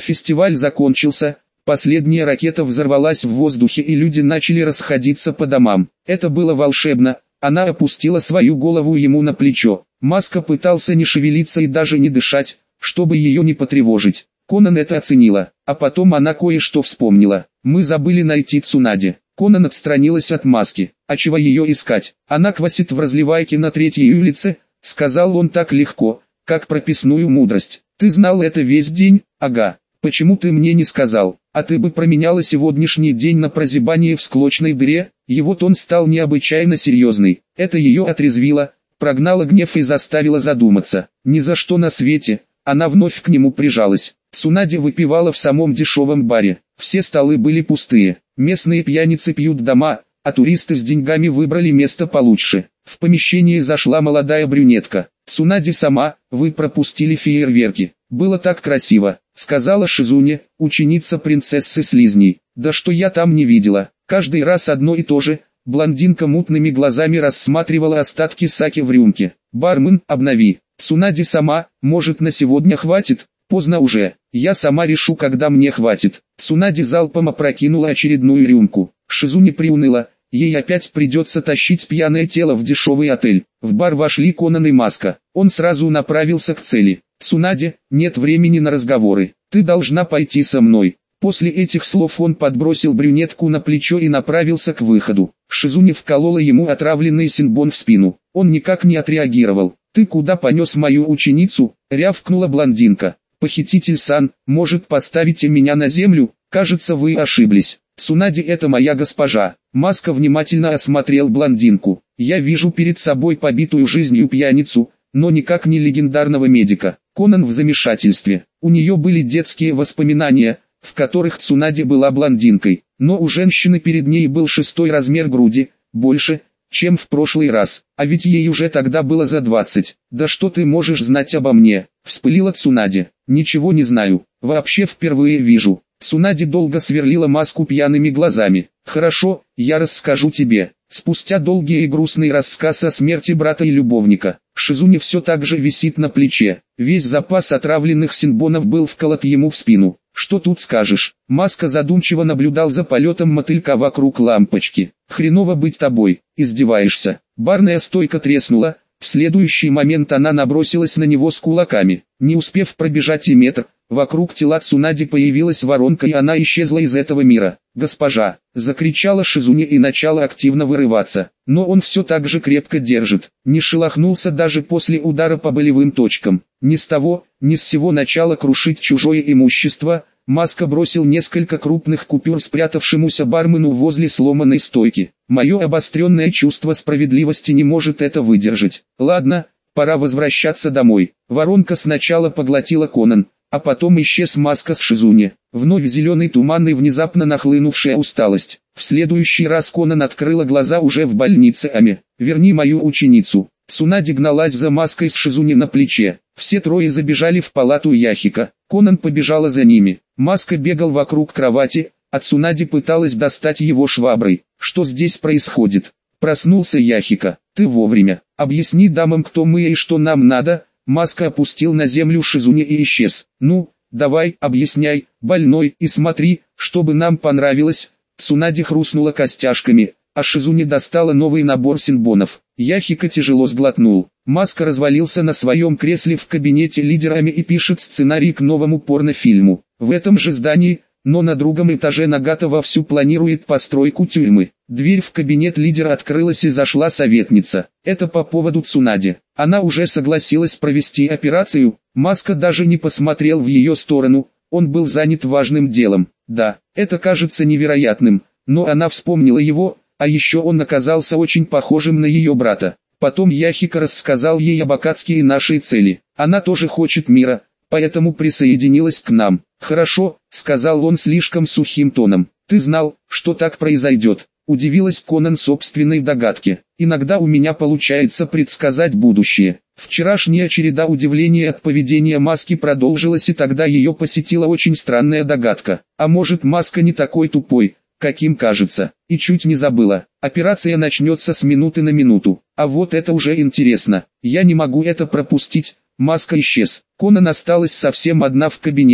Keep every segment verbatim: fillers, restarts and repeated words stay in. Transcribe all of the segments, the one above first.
Фестиваль закончился, последняя ракета взорвалась в воздухе и люди начали расходиться по домам. Это было волшебно. Она опустила свою голову ему на плечо. Маска пытался не шевелиться и даже не дышать, чтобы ее не потревожить. Конан это оценила, а потом она кое-что вспомнила. «Мы забыли найти Цунаде». Конан отстранилась от Маски. «А чего ее искать? Она квасит в разливайке на третьей улице», — сказал он так легко, как прописную мудрость. «Ты знал это весь день?» «Ага. Почему ты мне не сказал? А ты бы променяла сегодняшний день на прозябание в склочной дыре?» Его тон стал необычайно серьезный. Это ее отрезвило, прогнало гнев и заставило задуматься. Ни за что на свете. Она вновь к нему прижалась. Цунаде выпивала в самом дешевом баре. Все столы были пустые. Местные пьяницы пьют дома, а туристы с деньгами выбрали место получше. В помещение зашла молодая брюнетка. «Цунаде сама, вы пропустили фейерверки. Было так красиво», — сказала Шизуне, ученица принцессы Слизней. «Да что я там не видела. Каждый раз одно и то же». Блондинка мутными глазами рассматривала остатки саки в рюмке. «Бармен, обнови. Цунаде сама, может на сегодня хватит?» «Поздно уже. Я сама решу, когда мне хватит». Цунаде залпом опрокинула очередную рюмку. Шизуне приуныла. Ей опять придется тащить пьяное тело в дешевый отель. В бар вошли Конан и Маска. Он сразу направился к цели. «Цунаде, нет времени на разговоры. Ты должна пойти со мной». После этих слов он подбросил брюнетку на плечо и направился к выходу. Шизуне вколола ему отравленный синбон в спину. Он никак не отреагировал. «Ты куда понес мою ученицу?» — рявкнула блондинка. «Похититель-сан, может, поставите меня на землю? Кажется, вы ошиблись. Цунаде — это моя госпожа». Маска внимательно осмотрел блондинку. «Я вижу перед собой побитую жизнью пьяницу, но никак не легендарного медика». Конан в замешательстве. У нее были детские воспоминания, в которых Цунаде была блондинкой, но у женщины перед ней был шестой размер груди, больше, чем в прошлый раз, а ведь ей уже тогда было за двадцать. «Да что ты можешь знать обо мне?» — вспылила Цунаде. «Ничего не знаю, вообще впервые вижу». Цунаде долго сверлила Маску пьяными глазами. «Хорошо, я расскажу тебе». Спустя долгий и грустный рассказ о смерти брата и любовника, Шизуне все так же висит на плече. Весь запас отравленных синбонов был вколот ему в спину. «Что тут скажешь?» Маска задумчиво наблюдал за полетом мотылька вокруг лампочки. «Хреново быть тобой, издеваешься». Барная стойка треснула, в следующий момент она набросилась на него с кулаками. Не успев пробежать и метр, вокруг тела Цунаде появилась воронка и она исчезла из этого мира. «Госпожа!» — закричала Шизуне и начала активно вырываться. Но он все так же крепко держит, не шелохнулся даже после удара по болевым точкам. Ни с того, ни с сего начала крушить чужое имущество. Маска бросил несколько крупных купюр спрятавшемуся бармену возле сломанной стойки. «Мое обостренное чувство справедливости не может это выдержать. Ладно, пора возвращаться домой». Воронка сначала поглотила Конан, а потом исчез Маска с Шизуне. Вновь зеленый туман и внезапно нахлынувшая усталость. В следующий раз Конан открыла глаза уже в больнице Ами. «Верни мою ученицу». Цунаде гналась за Маской с Шизуне на плече. Все трое забежали в палату Яхика. Конан побежала за ними. Маска бегал вокруг кровати, а Цунаде пыталась достать его шваброй. «Что здесь происходит?» Проснулся Яхика. «Ты вовремя. Объясни дамам, кто мы и что нам надо». Маска опустил на землю Шизуне и исчез. «Ну, давай, объясняй, больной, и смотри, чтобы нам понравилось». Цунаде хрустнула костяшками, а Шизуне достала новый набор синбонов. Яхика тяжело сглотнул. Маска развалился на своем кресле в кабинете лидерами и пишет сценарий к новому порнофильму. В этом же здании, но на другом этаже Нагата вовсю планирует постройку тюрьмы. Дверь в кабинет лидера открылась и зашла советница. Это по поводу Цунаде. Она уже согласилась провести операцию. Маска даже не посмотрел в ее сторону, он был занят важным делом. Да, это кажется невероятным, но она вспомнила его, а еще он оказался очень похожим на ее брата. Потом Яхика рассказал ей об Акацке и нашей цели. Она тоже хочет мира, поэтому присоединилась к нам. «Хорошо», — сказал он слишком сухим тоном. «Ты знал, что так произойдет?» Удивилась Конан собственной догадке. «Иногда у меня получается предсказать будущее». Вчерашняя череда удивлений от поведения Маски продолжилась, и тогда ее посетила очень странная догадка. А может, Маска не такой тупой, каким кажется, и чуть не забыла. Операция начнется с минуты на минуту. А вот это уже интересно. Я не могу это пропустить. Маска исчез. Конан осталась совсем одна в кабинете.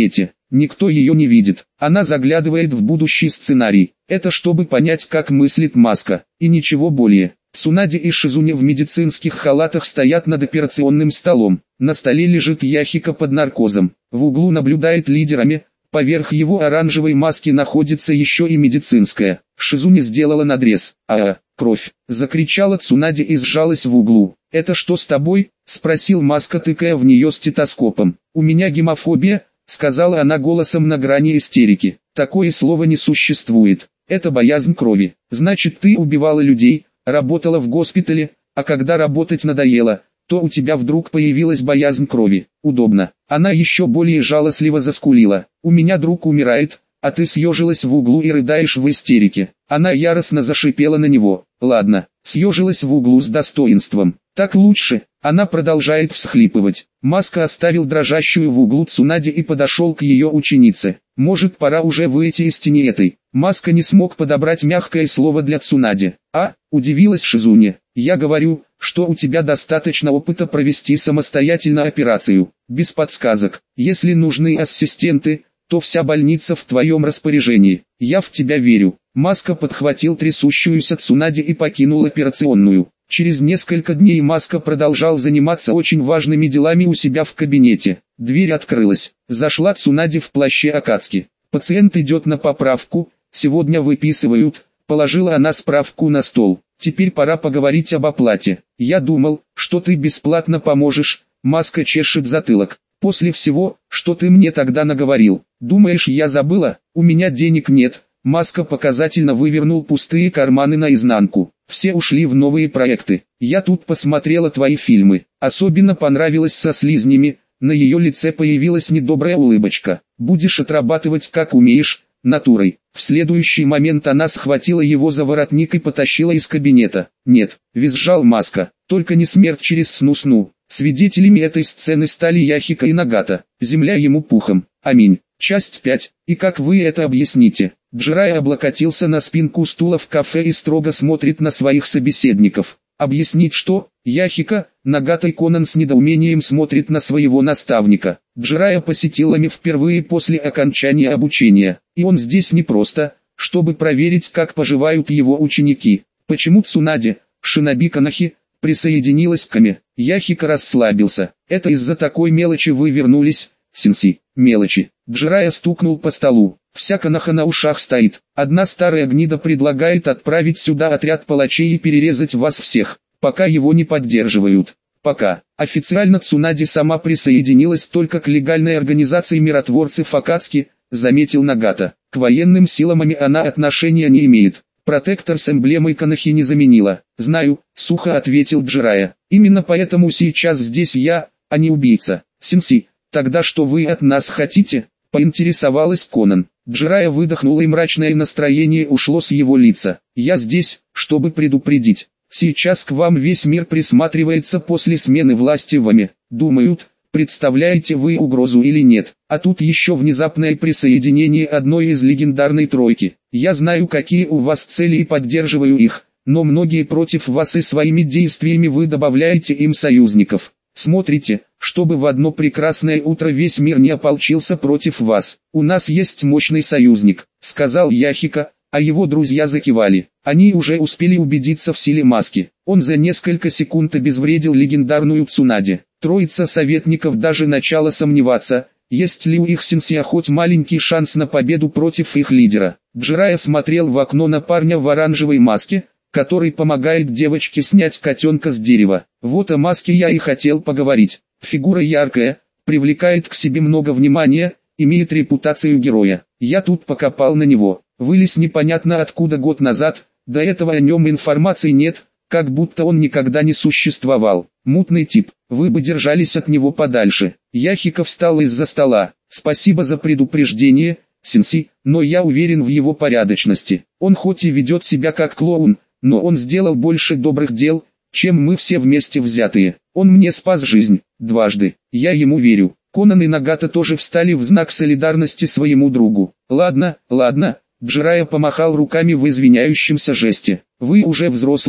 никто ее не видит. Она заглядывает в будущий сценарий. Это чтобы понять, как мыслит Маска, и ничего более. Цунаде и Шизуне в медицинских халатах стоят над операционным столом. На столе лежит Яхика под наркозом. В углу наблюдает лидерами. Поверх его оранжевой маски находится еще и медицинская. Шизуне сделала надрез. «А, кровь!» — закричала Цунаде и сжалась в углу. «Это что с тобой?» — спросил Маска, тыкая в нее стетоскопом. «У меня гемофобия», — сказала она голосом на грани истерики. «Такое слово не существует. Это боязнь крови. Значит, ты убивала людей, работала в госпитале, а когда работать надоело, то у тебя вдруг появилась боязнь крови. Удобно». Она еще более жалостливо заскулила. «У меня друг умирает, а ты съежилась в углу и рыдаешь в истерике». Она яростно зашипела на него. «Ладно, съежилась в углу с достоинством. Так лучше». Она продолжает всхлипывать. Маска оставил дрожащую в углу Цунаде и подошел к ее ученице. «Может, пора уже выйти из тени этой?» Маска не смог подобрать мягкое слово для Цунаде. «А?» – удивилась Шизуне. «Я говорю, что у тебя достаточно опыта провести самостоятельно операцию, без подсказок. Если нужны ассистенты, то вся больница в твоем распоряжении. Я в тебя верю». Маска подхватил трясущуюся Цунаде и покинул операционную. Через несколько дней Маска продолжал заниматься очень важными делами у себя в кабинете. Дверь открылась. Зашла Цунаде в плаще Акацки. «Пациент идет на поправку, сегодня выписывают», — положила она справку на стол. «Теперь пора поговорить об оплате. Я думал, что ты бесплатно поможешь». Маска чешет затылок. «После всего, что ты мне тогда наговорил, думаешь, я забыла? У меня денег нет». Маска показательно вывернул пустые карманы наизнанку. «Все ушли в новые проекты. Я тут посмотрела твои фильмы. Особенно понравилось со слизнями». На ее лице появилась недобрая улыбочка. «Будешь отрабатывать как умеешь, натурой». В следующий момент она схватила его за воротник и потащила из кабинета. «Нет», — визжал Маска, — «только не смерть через сну-сну». Свидетелями этой сцены стали Яхика и Нагата. Земля ему пухом. Аминь. Часть пять. И как вы это объясните? Джирайя облокотился на спинку стула в кафе и строго смотрит на своих собеседников. Объяснить что? Яхика, Нагата и Конан с недоумением смотрит на своего наставника. Джирайя посетил Ами впервые после окончания обучения. И он здесь не просто, чтобы проверить, как поживают его ученики. Почему Цунаде, Шиноби Канахи, присоединилась к Ами? Яхика расслабился. Это из-за такой мелочи вы вернулись, сенси. Мелочи. Джирайя стукнул по столу. Вся Канаха на ушах стоит. Одна старая гнида предлагает отправить сюда отряд палачей и перерезать вас всех, пока его не поддерживают. Пока. Официально Цунаде сама присоединилась только к легальной организации миротворцев Акацки, заметил Нагата. К военным силам она отношения не имеет. Протектор с эмблемой Канахи не заменила. Знаю, сухо ответил Джирайя. Именно поэтому сейчас здесь я, а не убийца. Сенси, тогда что вы от нас хотите? Поинтересовалась Конан. Джирайя выдохнул, и мрачное настроение ушло с его лица. «Я здесь, чтобы предупредить. Сейчас к вам весь мир присматривается после смены власти в Ами. Думают, представляете вы угрозу или нет. А тут еще внезапное присоединение одной из легендарной тройки. Я знаю, какие у вас цели, и поддерживаю их, но многие против вас, и своими действиями вы добавляете им союзников. Смотрите, чтобы в одно прекрасное утро весь мир не ополчился против вас. У нас есть мощный союзник», — сказал Яхика, а его друзья закивали. Они уже успели убедиться в силе Маски. Он за несколько секунд обезвредил легендарную Цунаде. Троица советников даже начала сомневаться, есть ли у их сенсея хоть маленький шанс на победу против их лидера. Джирайя смотрел в окно на парня в оранжевой маске, который помогает девочке снять котенка с дерева. Вот о Маске я и хотел поговорить. Фигура яркая, привлекает к себе много внимания, имеет репутацию героя. Я тут покопал на него. Вылез непонятно откуда год назад, до этого о нем информации нет, как будто он никогда не существовал. Мутный тип, вы бы держались от него подальше. Яхика встал из-за стола. Спасибо за предупреждение, сенси, но я уверен в его порядочности. Он хоть и ведет себя как клоун, но он сделал больше добрых дел, чем мы все вместе взятые. Он мне спас жизнь, дважды, я ему верю. Конан и Нагата тоже встали в знак солидарности своему другу. Ладно, ладно, Джирайя помахал руками в извиняющемся жесте. Вы уже взрослые,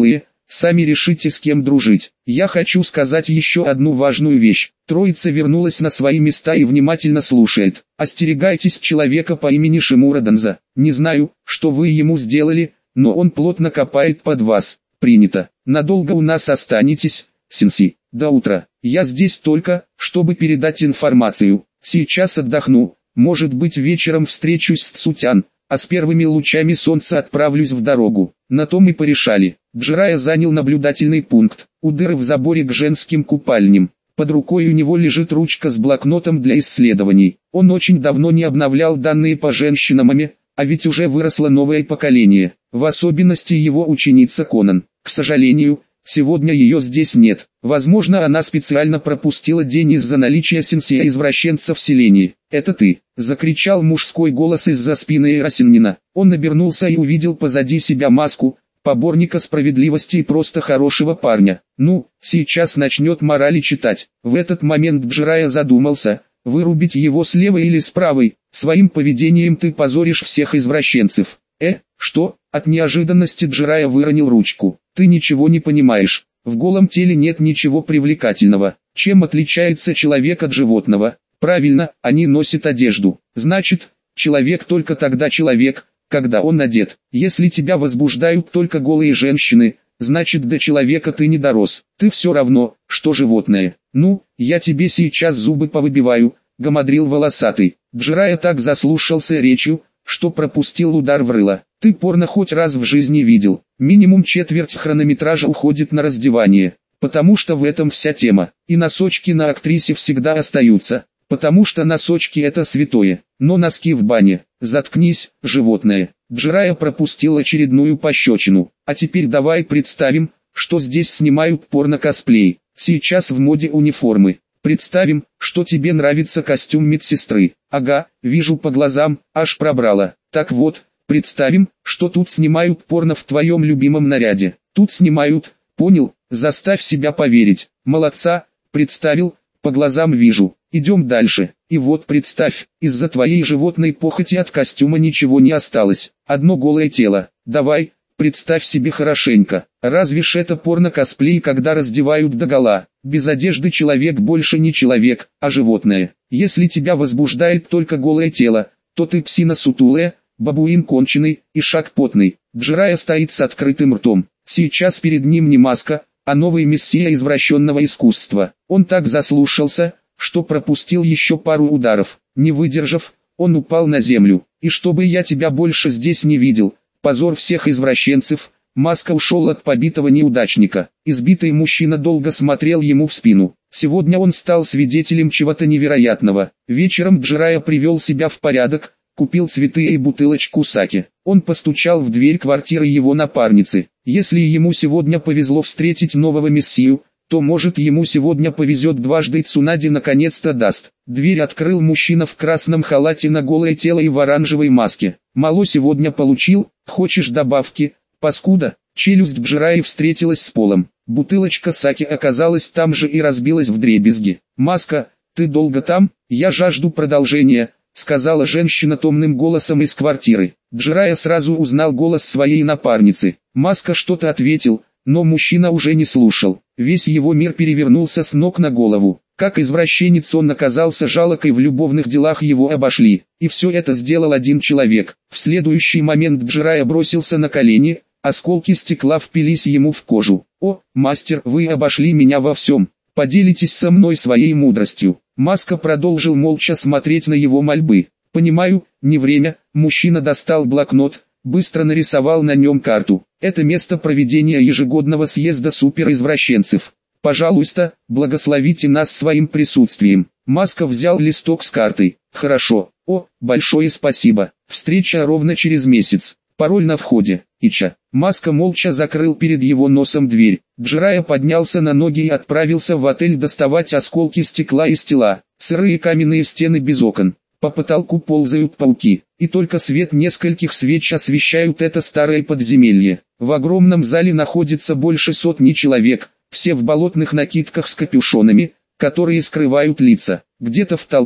сами решите, с кем дружить. Я хочу сказать еще одну важную вещь. Троица вернулась на свои места и внимательно слушает. Остерегайтесь человека по имени Шимура Данза. Не знаю, что вы ему сделали, но он плотно копает под вас. Принято. Надолго у нас останетесь, Синси? До утра. Я здесь только, чтобы передать информацию. Сейчас отдохну. Может быть, вечером встречусь с Цутян, а с первыми лучами солнца отправлюсь в дорогу. На том и порешали. Джирая занял наблюдательный пункт, у дыры в заборе к женским купальням. Под рукой у него лежит ручка с блокнотом для исследований. Он очень давно не обновлял данные по женщинам, а ведь уже выросло новое поколение, в особенности его ученица Конан. К сожалению, сегодня ее здесь нет. Возможно, она специально пропустила день из-за наличия сенсея-извращенца в селении. «Это ты!» — закричал мужской голос из-за спины Эрасиннина. Он обернулся и увидел позади себя маску, поборника справедливости и просто хорошего парня. «Ну, сейчас начнет морали читать». В этот момент Джирая задумался, вырубить его с левой или с правой. Своим поведением ты позоришь всех извращенцев. «Э, что?» От неожиданности Джирая выронил ручку. «Ты ничего не понимаешь. В голом теле нет ничего привлекательного. Чем отличается человек от животного? Правильно, они носят одежду. Значит, человек только тогда человек, когда он одет. Если тебя возбуждают только голые женщины, значит, до человека ты не дорос. Ты все равно, что животное. Ну, я тебе сейчас зубы повыбиваю», — гамадрил волосатый. Джирая так заслушался речью, что пропустил удар в рыло. «Ты порно хоть раз в жизни видел?» Минимум четверть хронометража уходит на раздевание, потому что в этом вся тема. И носочки на актрисе всегда остаются, потому что носочки это святое. Но носки в бане. Заткнись, животное. Джирая пропустил очередную пощечину. А теперь давай представим, что здесь снимают порно-косплей. Сейчас в моде униформы. Представим, что тебе нравится костюм медсестры. Ага, вижу по глазам, аж пробрало. Так вот, представим, что тут снимают порно в твоем любимом наряде. Тут снимают, понял? Заставь себя поверить. Молодца, представил, по глазам вижу. Идем дальше. И вот представь, из-за твоей животной похоти от костюма ничего не осталось. Одно голое тело. Давай, представь себе хорошенько. Разве ж это порно-косплей, когда раздевают догола? Без одежды человек больше не человек, а животное. Если тебя возбуждает только голое тело, то ты псина сутулая, бабуин конченый и шаг потный. Джирая стоит с открытым ртом. Сейчас перед ним не маска, а новый мессия извращенного искусства. Он так заслушался, что пропустил еще пару ударов. Не выдержав, он упал на землю. «И чтобы я тебя больше здесь не видел, позор всех извращенцев», Маска ушел от побитого неудачника. Избитый мужчина долго смотрел ему в спину. Сегодня он стал свидетелем чего-то невероятного. Вечером Джирая привел себя в порядок, купил цветы и бутылочку саке. Он постучал в дверь квартиры его напарницы. Если ему сегодня повезло встретить нового мессию, то может ему сегодня повезет дважды, и Цунади наконец-то даст. Дверь открыл мужчина в красном халате на голое тело и в оранжевой маске. «Мало сегодня получил, хочешь добавки?» «Паскуда!» Челюсть Джираи встретилась с полом. Бутылочка саке оказалась там же и разбилась вдребезги. «Маска, ты долго там? Я жажду продолжения», — сказала женщина томным голосом из квартиры. Джирая сразу узнал голос своей напарницы. Маска что-то ответил, но мужчина уже не слушал. Весь его мир перевернулся с ног на голову. Как извращенец он оказался жалок, и в любовных делах его обошли. И все это сделал один человек. В следующий момент Джирая бросился на колени. Осколки стекла впились ему в кожу. «О, мастер, вы обошли меня во всем. Поделитесь со мной своей мудростью». Маска продолжил молча смотреть на его мольбы. «Понимаю, не время». Мужчина достал блокнот, быстро нарисовал на нем карту. «Это место проведения ежегодного съезда суперизвращенцев. Пожалуйста, благословите нас своим присутствием». Маска взял листок с картой. «Хорошо. О, большое спасибо. Встреча ровно через месяц. Пароль на входе. Ича». Маска молча закрыл перед его носом дверь. Джирая поднялся на ноги и отправился в отель доставать осколки стекла из тела. Сырые каменные стены без окон. По потолку ползают пауки, и только свет нескольких свеч освещают это старое подземелье. В огромном зале находится больше сотни человек, все в болотных накидках с капюшонами, которые скрывают лица. Где-то в толпе,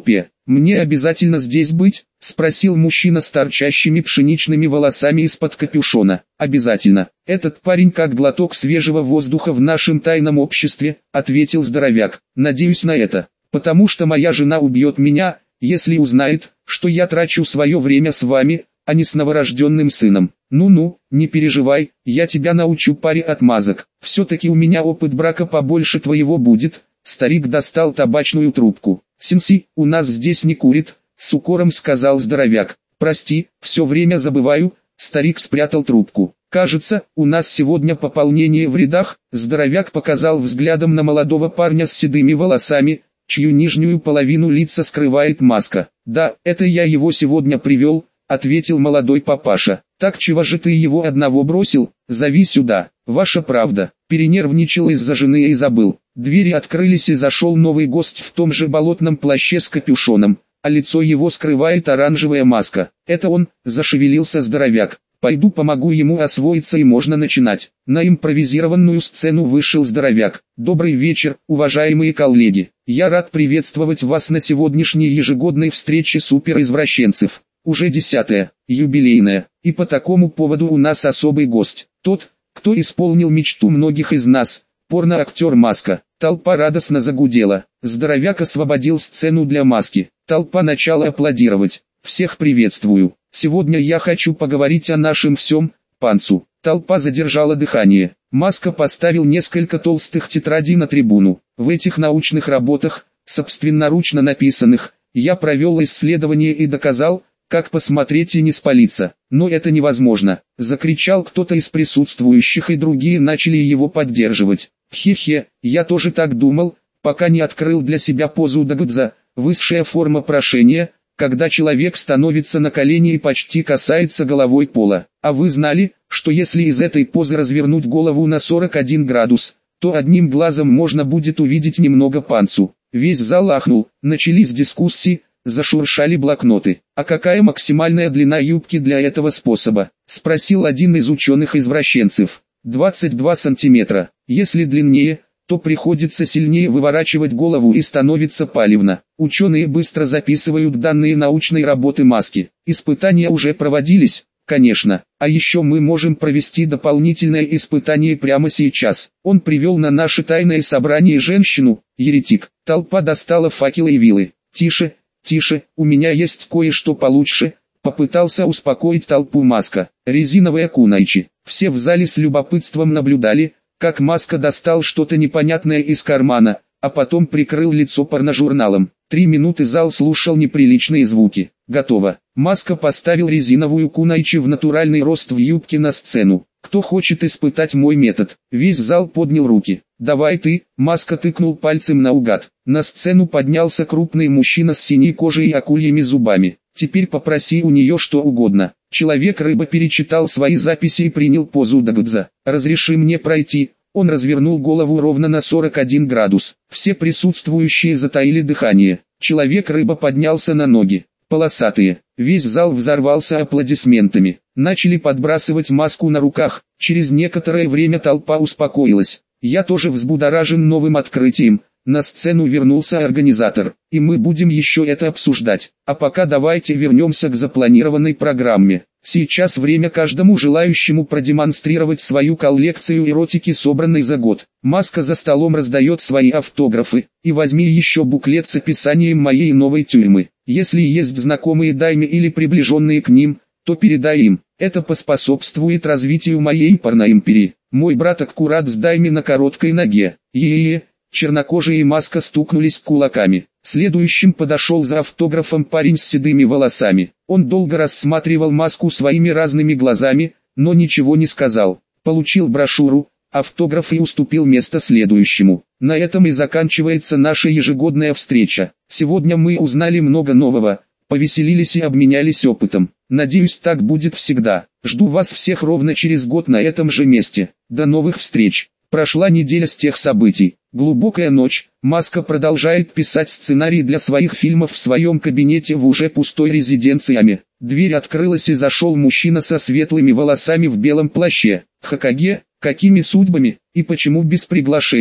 «Мне обязательно здесь быть?» — спросил мужчина с торчащими пшеничными волосами из-под капюшона. «Обязательно. Этот парень как глоток свежего воздуха в нашем тайном обществе», — ответил здоровяк. «Надеюсь на это, потому что моя жена убьет меня, если узнает, что я трачу свое время с вами, а не с новорожденным сыном. Ну-ну, не переживай, я тебя научу паре отмазок. Все-таки у меня опыт брака побольше твоего будет». Старик достал табачную трубку. «Синси, у нас здесь не курит», — с укором сказал здоровяк. «Прости, все время забываю», — старик спрятал трубку. «Кажется, у нас сегодня пополнение в рядах», — здоровяк показал взглядом на молодого парня с седыми волосами, чью нижнюю половину лица скрывает маска. «Да, это я его сегодня привел», — ответил молодой папаша. «Так чего же ты его одного бросил? Зови сюда». «Ваша правда». Перенервничал из-за жены и забыл. Двери открылись и зашел новый гость в том же болотном плаще с капюшоном, а лицо его скрывает оранжевая маска. «Это он», — зашевелился здоровяк. «Пойду помогу ему освоиться и можно начинать». На импровизированную сцену вышел здоровяк. «Добрый вечер, уважаемые коллеги. Я рад приветствовать вас на сегодняшней ежегодной встрече суперизвращенцев. Уже десятая, юбилейная, и по такому поводу у нас особый гость. Тот, кто исполнил мечту многих из нас, порно-актер Маска». Толпа радостно загудела. Здоровяк освободил сцену для Маски. Толпа начала аплодировать. «Всех приветствую. Сегодня я хочу поговорить о нашем всем, панцу». Толпа задержала дыхание. Маска поставил несколько толстых тетрадей на трибуну. В этих научных работах, собственноручно написанных, я провел исследование и доказал, как посмотреть и не спалиться. «Но это невозможно», — закричал кто-то из присутствующих, и другие начали его поддерживать. «Хе-хе, я тоже так думал, пока не открыл для себя позу дагдза, высшая форма прошения, когда человек становится на колени и почти касается головой пола. А вы знали, что если из этой позы развернуть голову на сорок один градус, то одним глазом можно будет увидеть немного панцу?» Весь зал ахнул, начались дискуссии, зашуршали блокноты. «А какая максимальная длина юбки для этого способа?» — спросил один из ученых-извращенцев. «двадцать два сантиметра. Если длиннее, то приходится сильнее выворачивать голову и становится палевно». Ученые быстро записывают данные научной работы Маски. Испытания уже проводились, конечно, а еще мы можем провести дополнительное испытание прямо сейчас. Он привел на наше тайное собрание женщину, еретик. Толпа достала факелы и вилы. «Тише, тише, у меня есть кое-что получше», — попытался успокоить толпу Маска. «Резиновые кунайчи». Все в зале с любопытством наблюдали, как Маска достал что-то непонятное из кармана, а потом прикрыл лицо порножурналом. Три минуты зал слушал неприличные звуки. «Готово». Маска поставил резиновую кунайчи в натуральный рост в юбке на сцену. «Кто хочет испытать мой метод?» Весь зал поднял руки. «Давай ты», — Маска тыкнул пальцем наугад. На сцену поднялся крупный мужчина с синей кожей и акульями зубами. «Теперь попроси у нее что угодно». Человек-рыба перечитал свои записи и принял позу дагдза. «Разреши мне пройти». Он развернул голову ровно на сорок один градус. Все присутствующие затаили дыхание. Человек-рыба поднялся на ноги. Полосатые. Весь зал взорвался аплодисментами. Начали подбрасывать Маску на руках. Через некоторое время толпа успокоилась. «Я тоже взбудоражен новым открытием». На сцену вернулся организатор, и мы будем еще это обсуждать. А пока давайте вернемся к запланированной программе. Сейчас время каждому желающему продемонстрировать свою коллекцию эротики, собранной за год. Маска за столом раздает свои автографы, и возьми еще буклет с описанием моей новой тюрьмы. Если есть знакомые дайме или приближенные к ним, то передай им. Это поспособствует развитию моей порноимперии. Мой брат аккурат с дайме на короткой ноге. Е-е-е. Чернокожие и Маска стукнулись кулаками. Следующим подошел за автографом парень с седыми волосами. Он долго рассматривал Маску своими разными глазами, но ничего не сказал. Получил брошюру, автограф и уступил место следующему. На этом и заканчивается наша ежегодная встреча. Сегодня мы узнали много нового, повеселились и обменялись опытом. Надеюсь, так будет всегда. Жду вас всех ровно через год на этом же месте. До новых встреч. Прошла неделя с тех событий. Глубокая ночь. Маска продолжает писать сценарий для своих фильмов в своем кабинете в уже пустой резиденции. Дверь открылась и зашел мужчина со светлыми волосами в белом плаще. «Хокаге, какими судьбами, и почему без приглашения?»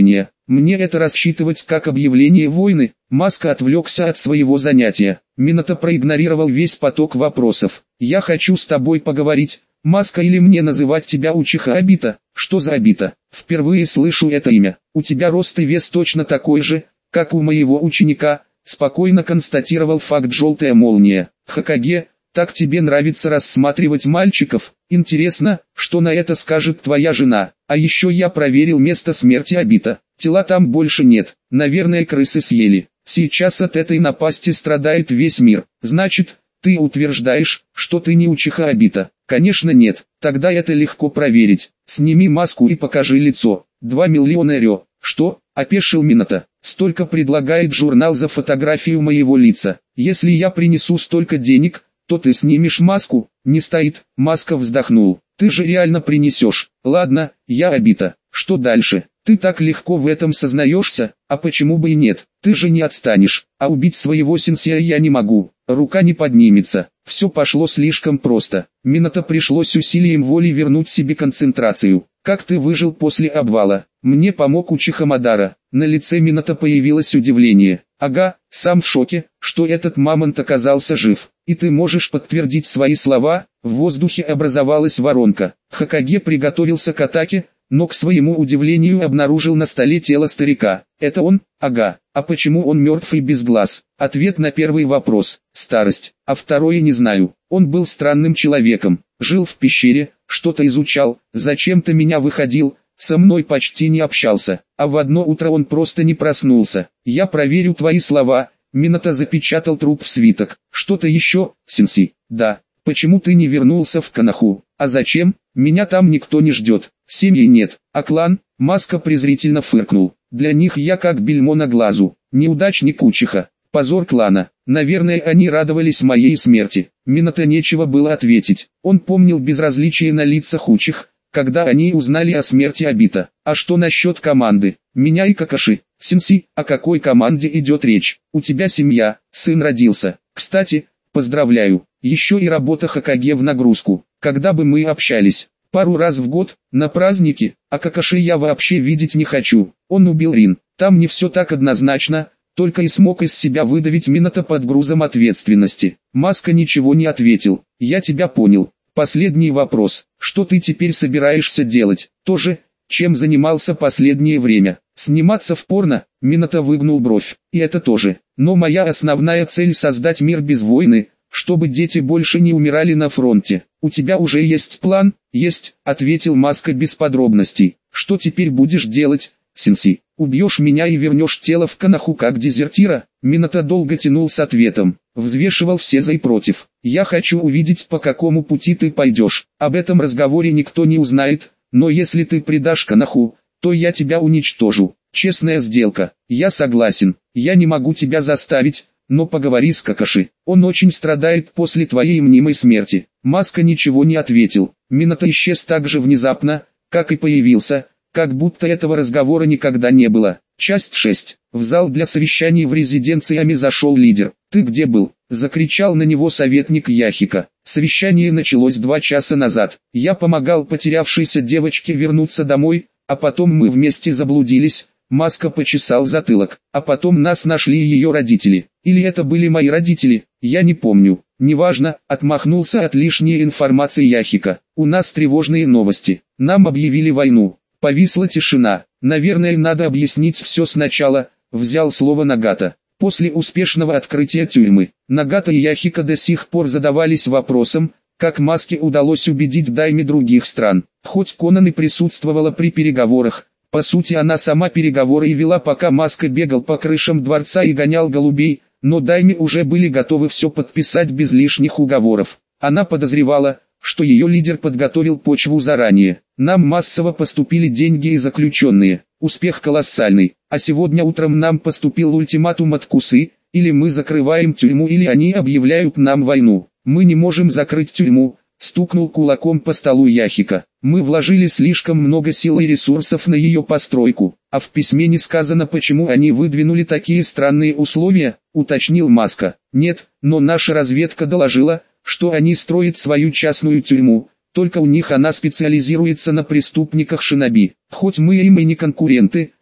Мне это рассчитывать как объявление войны? Маска отвлекся от своего занятия. Минато проигнорировал весь поток вопросов. Я хочу с тобой поговорить. Маска, или мне называть тебя Учиха Обита? Что за Обита? Впервые слышу это имя. У тебя рост и вес точно такой же, как у моего ученика, спокойно констатировал факт желтая молния. Хокаге, так тебе нравится рассматривать мальчиков? Интересно, что на это скажет твоя жена? А еще я проверил место смерти Обита. Тела там больше нет, наверное крысы съели. Сейчас от этой напасти страдает весь мир. Значит, ты утверждаешь, что ты не Учиха Обита? Конечно нет, тогда это легко проверить. Сними маску и покажи лицо. Два миллиона рё. Что? Опешил Минато. Столько предлагает журнал за фотографию моего лица. Если я принесу столько денег, то ты снимешь маску? Не стоит. Маска вздохнул. Ты же реально принесешь. Ладно, я Обита. Что дальше? Ты так легко в этом сознаешься, а почему бы и нет? Ты же не отстанешь, а убить своего сенсея я не могу, рука не поднимется. Все пошло слишком просто. Минато пришлось усилием воли вернуть себе концентрацию. Как ты выжил после обвала? Мне помог Учиха Мадара. На лице Минато появилось удивление. Ага, сам в шоке, что этот мамонт оказался жив. И ты можешь подтвердить свои слова? В воздухе образовалась воронка. Хокаге приготовился к атаке, но к своему удивлению обнаружил на столе тело старика. Это он? Ага. А почему он мертв и без глаз? Ответ на первый вопрос – старость, а второе не знаю. Он был странным человеком, жил в пещере, что-то изучал, зачем-то меня выходил, со мной почти не общался, а в одно утро он просто не проснулся. Я проверю твои слова. Минато запечатал труп в свиток. Что-то еще, сенсей? Да. Почему ты не вернулся в Коноху? А зачем? Меня там никто не ждет. Семьи нет. А клан? Маска презрительно фыркнул. Для них я как бельмо на глазу. Неудачник Учиха. Позор клана. Наверное, они радовались моей смерти. Минато нечего было ответить. Он помнил безразличие на лицах Учих, когда они узнали о смерти Обита. А что насчет команды? Меня и Какаши. Сенсей, о какой команде идет речь? У тебя семья, сын родился. Кстати, поздравляю. Еще и работа Хокаге в нагрузку. Когда бы мы общались? Пару раз в год, на праздники, а Какаши я вообще видеть не хочу. Он убил Рин. Там не все так однозначно, только и смог из себя выдавить Минато под грузом ответственности. Маска ничего не ответил. Я тебя понял. Последний вопрос. Что ты теперь собираешься делать? То же, чем занимался последнее время. Сниматься в порно? Минато выгнул бровь. И это тоже. Но моя основная цель создать мир без войны, чтобы дети больше не умирали на фронте. У тебя уже есть план? Есть, ответил Маска без подробностей. Что теперь будешь делать, сенсей? Убьешь меня и вернешь тело в Коноху как дезертира? Минато долго тянул с ответом. Взвешивал все за и против. Я хочу увидеть, по какому пути ты пойдешь. Об этом разговоре никто не узнает, но если ты предашь Коноху, то я тебя уничтожу. Честная сделка. Я согласен. Я не могу тебя заставить, но поговори с Какаши. Он очень страдает после твоей мнимой смерти. Маска ничего не ответил. Минато исчез так же внезапно, как и появился, как будто этого разговора никогда не было. Часть шесть. В зал для совещаний в резиденции Ами зашел лидер. «Ты где был?» – закричал на него советник Яхика. Совещание началось два часа назад. Я помогал потерявшейся девочке вернуться домой, а потом мы вместе заблудились. Маска почесал затылок. А потом нас нашли ее родители. Или это были мои родители, я не помню. Неважно, отмахнулся от лишней информации Яхика. У нас тревожные новости. Нам объявили войну. Повисла тишина. Наверное, надо объяснить все сначала, взял слово Нагата. После успешного открытия тюрьмы, Нагата и Яхика до сих пор задавались вопросом, как Маске удалось убедить дайми других стран. Хоть Конан и присутствовала при переговорах, по сути она сама переговоры и вела, пока Маска бегал по крышам дворца и гонял голубей, но дайми уже были готовы все подписать без лишних уговоров. Она подозревала, что ее лидер подготовил почву заранее. Нам массово поступили деньги и заключенные. Успех колоссальный. А сегодня утром нам поступил ультиматум от Кусы, или мы закрываем тюрьму, или они объявляют нам войну. Мы не можем закрыть тюрьму, стукнул кулаком по столу Яхика. Мы вложили слишком много сил и ресурсов на ее постройку, а в письме не сказано, почему они выдвинули такие странные условия, уточнил Маска. Нет, но наша разведка доложила, что они строят свою частную тюрьму, только у них она специализируется на преступниках шиноби. Хоть мы им и не конкуренты,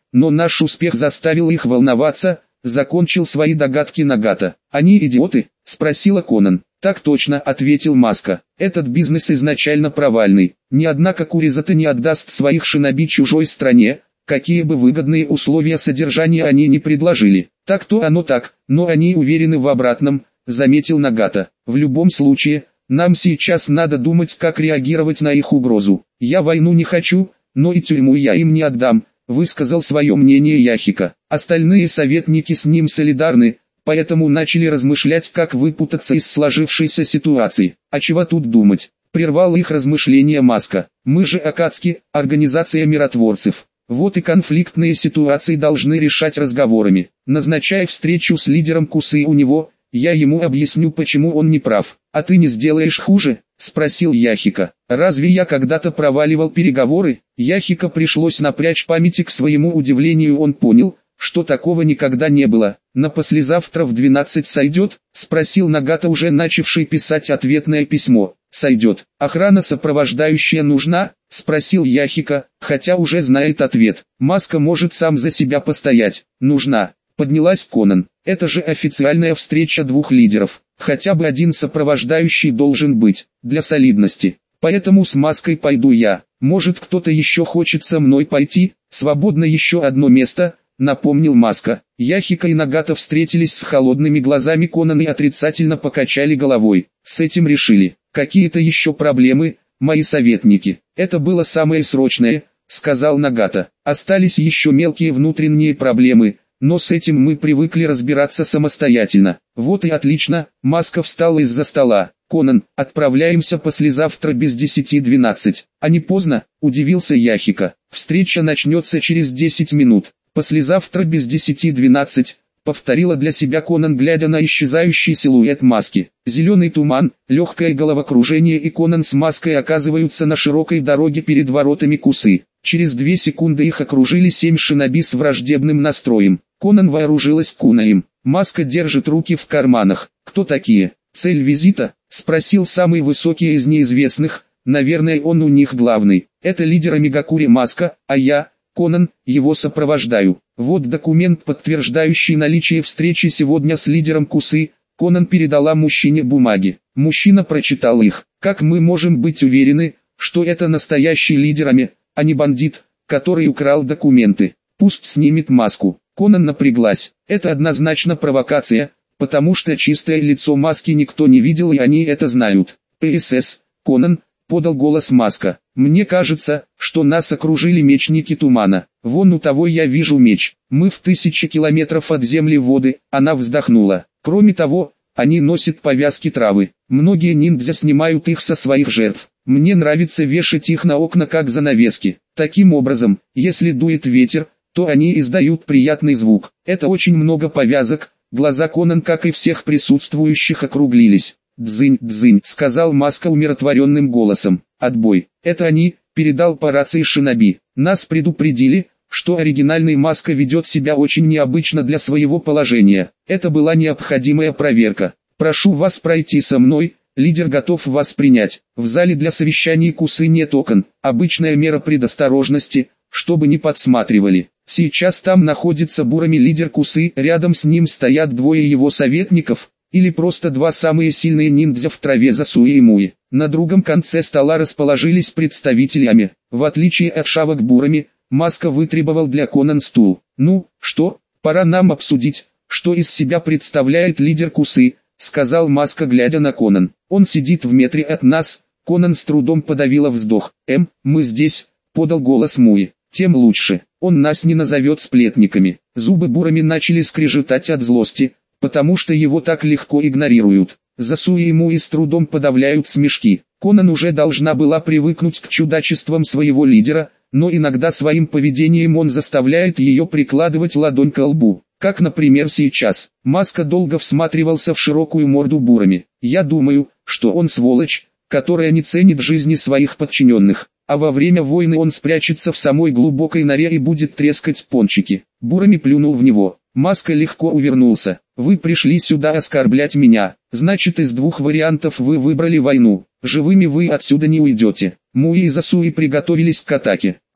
но наш успех заставил их волноваться, закончил свои догадки Нагата. Они идиоты? Спросила Конан. Так точно, ответил Маска. Этот бизнес изначально провальный. Ни одна Кокуризата не отдаст своих шиноби чужой стране, какие бы выгодные условия содержания они не предложили. Так-то оно так, но они уверены в обратном, заметил Нагата. В любом случае, нам сейчас надо думать, как реагировать на их угрозу. Я войну не хочу, но и тюрьму я им не отдам, высказал свое мнение Яхика. Остальные советники с ним солидарны, поэтому начали размышлять, как выпутаться из сложившейся ситуации. А чего тут думать? Прервал их размышления Маска. Мы же Акацки, организация миротворцев. Вот и конфликтные ситуации должны решать разговорами. Назначай встречу с лидером Кусы у него, я ему объясню, почему он не прав. А ты не сделаешь хуже? Спросил Яхика. Разве я когда-то проваливал переговоры? Яхика пришлось напрячь памяти, к своему удивлению он понял, что такого никогда не было. На послезавтра в двенадцать сойдет? Спросил Нагата, уже начавший писать ответное письмо. Сойдет. Охрана сопровождающая нужна? Спросил Яхика, хотя уже знает ответ. Маска может сам за себя постоять. Нужна. Поднялась Конан. Это же официальная встреча двух лидеров. Хотя бы один сопровождающий должен быть, для солидности. Поэтому с Маской пойду я. Может, кто-то еще хочет со мной пойти? Свободно еще одно место, напомнил Маска. Яхика и Нагата встретились с холодными глазами Конан и отрицательно покачали головой. С этим решили. Какие-то еще проблемы, мои советники? Это было самое срочное, сказал Нагата. Остались еще мелкие внутренние проблемы, но с этим мы привыкли разбираться самостоятельно. Вот и отлично. Маска встал из-за стола. Конан, отправляемся послезавтра без десяти двенадцать. А не поздно? Удивился Яхика. Встреча начнется через десять минут. Послезавтра без десяти двенадцать. Повторила для себя Конан, глядя на исчезающий силуэт Маски. Зеленый туман, легкое головокружение, и Конан с Маской оказываются на широкой дороге перед воротами Кусы. Через две секунды их окружили семь шиноби с враждебным настроем. Конан вооружилась кунаем. Маска держит руки в карманах. Кто такие? Цель визита? Спросил самый высокий из неизвестных. Наверное, он у них главный. Это лидер Амигакури Маска, а я, Конан, его сопровождаю. Вот документ, подтверждающий наличие встречи сегодня с лидером Кусы. Конан передала мужчине бумаги. Мужчина прочитал их. Как мы можем быть уверены, что это настоящий лидер Ами, а не бандит, который украл документы? Пусть снимет маску. Конан напряглась. Это однозначно провокация, потому что чистое лицо Маски никто не видел, и они это знают. ПСС, Конан, подал голос Маска. Мне кажется, что нас окружили мечники тумана. Вон у того я вижу меч. Мы в тысячи километров от земли воды. Она вздохнула. Кроме того, они носят повязки травы. Многие ниндзя снимают их со своих жертв. Мне нравится вешать их на окна как занавески. Таким образом, если дует ветер, то они издают приятный звук. Это очень много повязок. Глаза Конан, как и всех присутствующих, округлились. «Дзынь, дзынь», — сказал Маска умиротворенным голосом. «Отбой». «Это они», — передал по рации шиноби. «Нас предупредили, что оригинальный Маска ведет себя очень необычно для своего положения. Это была необходимая проверка. Прошу вас пройти со мной, лидер готов вас принять. В зале для совещаний Кусы нет окон, обычная мера предосторожности, чтобы не подсматривали. Сейчас там находится Бурами лидер Кусы, рядом с ним стоят двое его советников, или просто два самые сильные ниндзя в траве Засуи и Муи. На другом конце стола расположились представители Ами. В отличие от шавок Бурами, Маска вытребовал для Конан стул. «Ну, что, пора нам обсудить, что из себя представляет лидер Кусы», — сказал Маска, глядя на Конан. «Он сидит в метре от нас». Конан с трудом подавила вздох. «Эм, мы здесь», — подал голос Муи. «Тем лучше, он нас не назовет сплетниками». Зубы Бурами начали скрежетать от злости, потому что его так легко игнорируют. Засуи и Муи с трудом подавляют смешки. Конан уже должна была привыкнуть к чудачествам своего лидера, но иногда своим поведением он заставляет ее прикладывать ладонь к лбу. Как, например, сейчас. Маска долго всматривался в широкую морду Бурами. «Я думаю, что он сволочь, которая не ценит жизни своих подчиненных, а во время войны он спрячется в самой глубокой норе и будет трескать пончики». Бурами плюнул в него. Маска легко увернулся. «Вы пришли сюда оскорблять меня, значит, из двух вариантов вы выбрали войну. Живыми вы отсюда не уйдете». Муи и Засуи приготовились к атаке.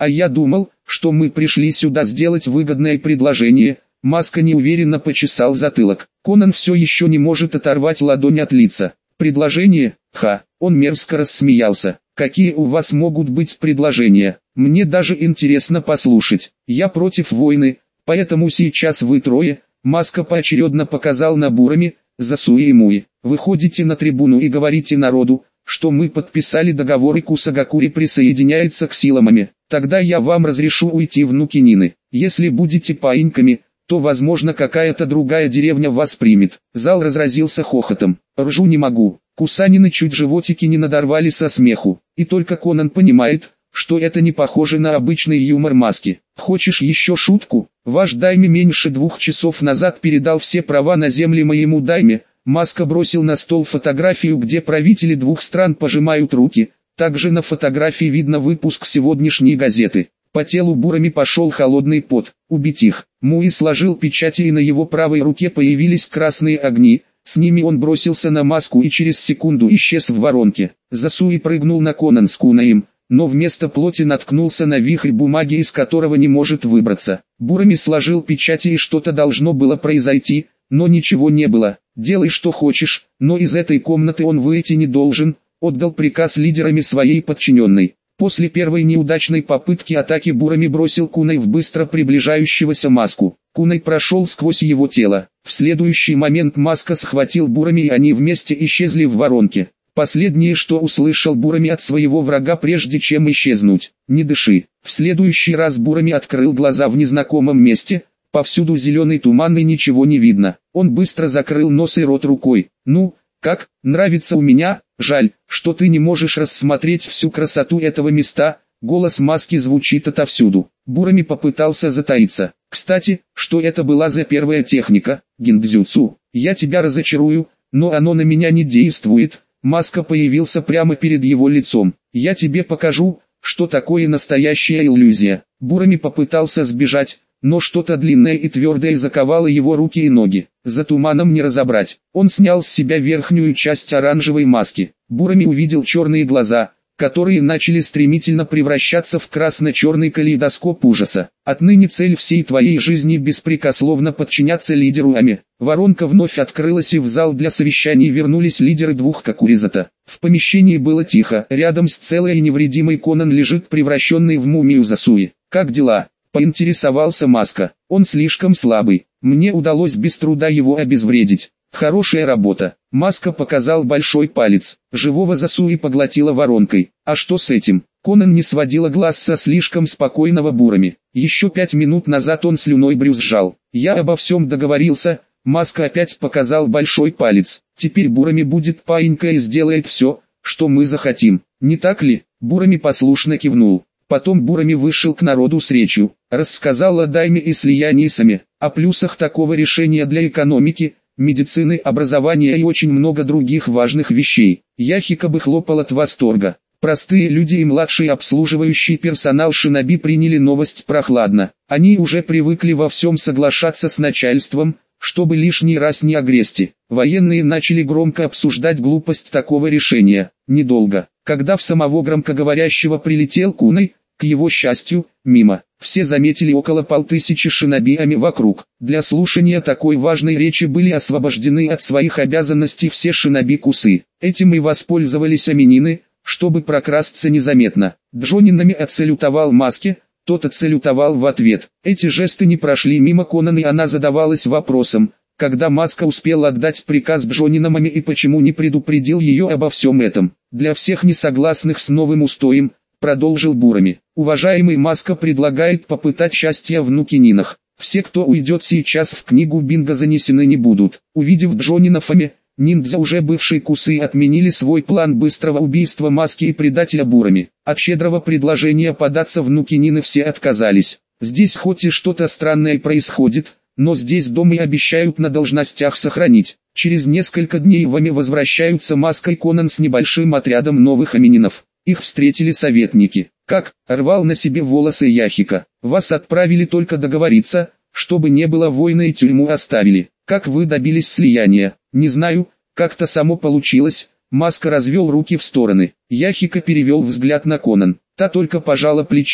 А я думал, что мы пришли сюда сделать выгодное предложение. Маска неуверенно почесал затылок. Конан все еще не может оторвать ладонь от лица. Предложение? Ха, он мерзко рассмеялся. Какие у вас могут быть предложения? Мне даже интересно послушать. Я против войны, поэтому сейчас вы трое, Маска поочередно показал на Бурами, Засуи и Муи. Выходите на трибуну и говорите народу, что мы подписали договор и Кусагакури присоединяется к силам. Тогда я вам разрешу уйти в Нукинины. Если будете паиньками, то возможно какая-то другая деревня вас примет. Зал разразился хохотом. Ржу не могу. Кусанины чуть животики не надорвали со смеху. И только Конан понимает, что это не похоже на обычный юмор Маски. Хочешь еще шутку? Ваш дайме меньше двух часов назад передал все права на земли моему дайме. Маска бросил на стол фотографию, где правители двух стран пожимают руки. Также на фотографии видно выпуск сегодняшней газеты. По телу Бурами пошел холодный пот. Убить их. Муи сложил печати, и на его правой руке появились красные огни. С ними он бросился на Маску и через секунду исчез в воронке. Засуи прыгнул на Конан с Кунаем, но вместо плоти наткнулся на вихрь бумаги, из которого не может выбраться. Бурами сложил печати, и что-то должно было произойти, но ничего не было. «Делай что хочешь, но из этой комнаты он выйти не должен», отдал приказ лидерами своей подчиненной. После первой неудачной попытки атаки Бурами бросил Кунай в быстро приближающегося Маску. Кунай прошел сквозь его тело. В следующий момент Маска схватил Бурами, и они вместе исчезли в воронке. Последнее, что услышал Бурами от своего врага прежде чем исчезнуть: «Не дыши». В следующий раз Бурами открыл глаза в незнакомом месте. Повсюду зеленый туман и ничего не видно. Он быстро закрыл нос и рот рукой. «Ну, как, нравится у меня? Жаль, что ты не можешь рассмотреть всю красоту этого места». Голос Маски звучит отовсюду. Бурами попытался затаиться. «Кстати, что это была за первая техника, гиндзюцу? Я тебя разочарую, но оно на меня не действует». Маска появился прямо перед его лицом. «Я тебе покажу, что такое настоящая иллюзия». Бурами попытался сбежать, но что-то длинное и твердое заковало его руки и ноги. За туманом не разобрать. Он снял с себя верхнюю часть оранжевой маски. Бурами увидел черные глаза, которые начали стремительно превращаться в красно-черный калейдоскоп ужаса. «Отныне цель всей твоей жизни беспрекословно подчиняться лидеру Ами». Воронка вновь открылась, и в зал для совещаний вернулись лидеры двух Кокуризата. В помещении было тихо. Рядом с целой и невредимой Конан лежит превращенный в мумию Засуи. «Как дела?» — поинтересовался Маска. «Он слишком слабый. Мне удалось без труда его обезвредить». «Хорошая работа». Маска показал большой палец. Живого Засуи поглотила воронкой. «А что с этим?» Конан не сводила глаз со слишком спокойного Бурами. Еще пять минут назад он слюной брюзжал. «Я обо всем договорился». Маска опять показал большой палец. «Теперь Бурами будет паинька и сделает все, что мы захотим. Не так ли?» Бурами послушно кивнул. Потом Бурами вышел к народу с речью. Рассказал о дайме и слиянии с Ами, о плюсах такого решения для экономики, медицины, образования и очень много других важных вещей. Яхика бы хлопал от восторга. Простые люди и младший обслуживающий персонал шиноби приняли новость прохладно. Они уже привыкли во всем соглашаться с начальством, чтобы лишний раз не огрести. Военные начали громко обсуждать глупость такого решения. Недолго, когда в самого громкоговорящего прилетел Кунай, к его счастью, мимо, все заметили около полтысячи шинобиами вокруг. Для слушания такой важной речи были освобождены от своих обязанностей все шиноби-кусы. Этим и воспользовались аминины, чтобы прокрасться незаметно. Джонинами отсалютовал Маске, тот отсалютовал в ответ. Эти жесты не прошли мимо Конан, и она задавалась вопросом, когда Маска успел отдать приказ Джонинамами и почему не предупредил ее обо всем этом. Для всех несогласных с новым устоем, продолжил Бурами, уважаемый Маска предлагает попытать счастье в Нукининах. Все, кто уйдет сейчас, в книгу Бинго занесены не будут. Увидев Джонинов Ами, ниндзя уже бывшие кусы отменили свой план быстрого убийства Маски и предателя Бурами. От щедрого предложения податься в Нукинины все отказались. Здесь хоть и что-то странное происходит, но здесь дом и обещают на должностях сохранить. Через несколько дней в Ами возвращаются Маска и Конан с небольшим отрядом новых амининов. Их встретили советники. «Как?» — рвал на себе волосы Яхика. «Вас отправили только договориться, чтобы не было войны, и тюрьму оставили. Как вы добились слияния?» «Не знаю, как-то само получилось». Маска развел руки в стороны. Яхика перевел взгляд на Конан. Та только пожала плечами.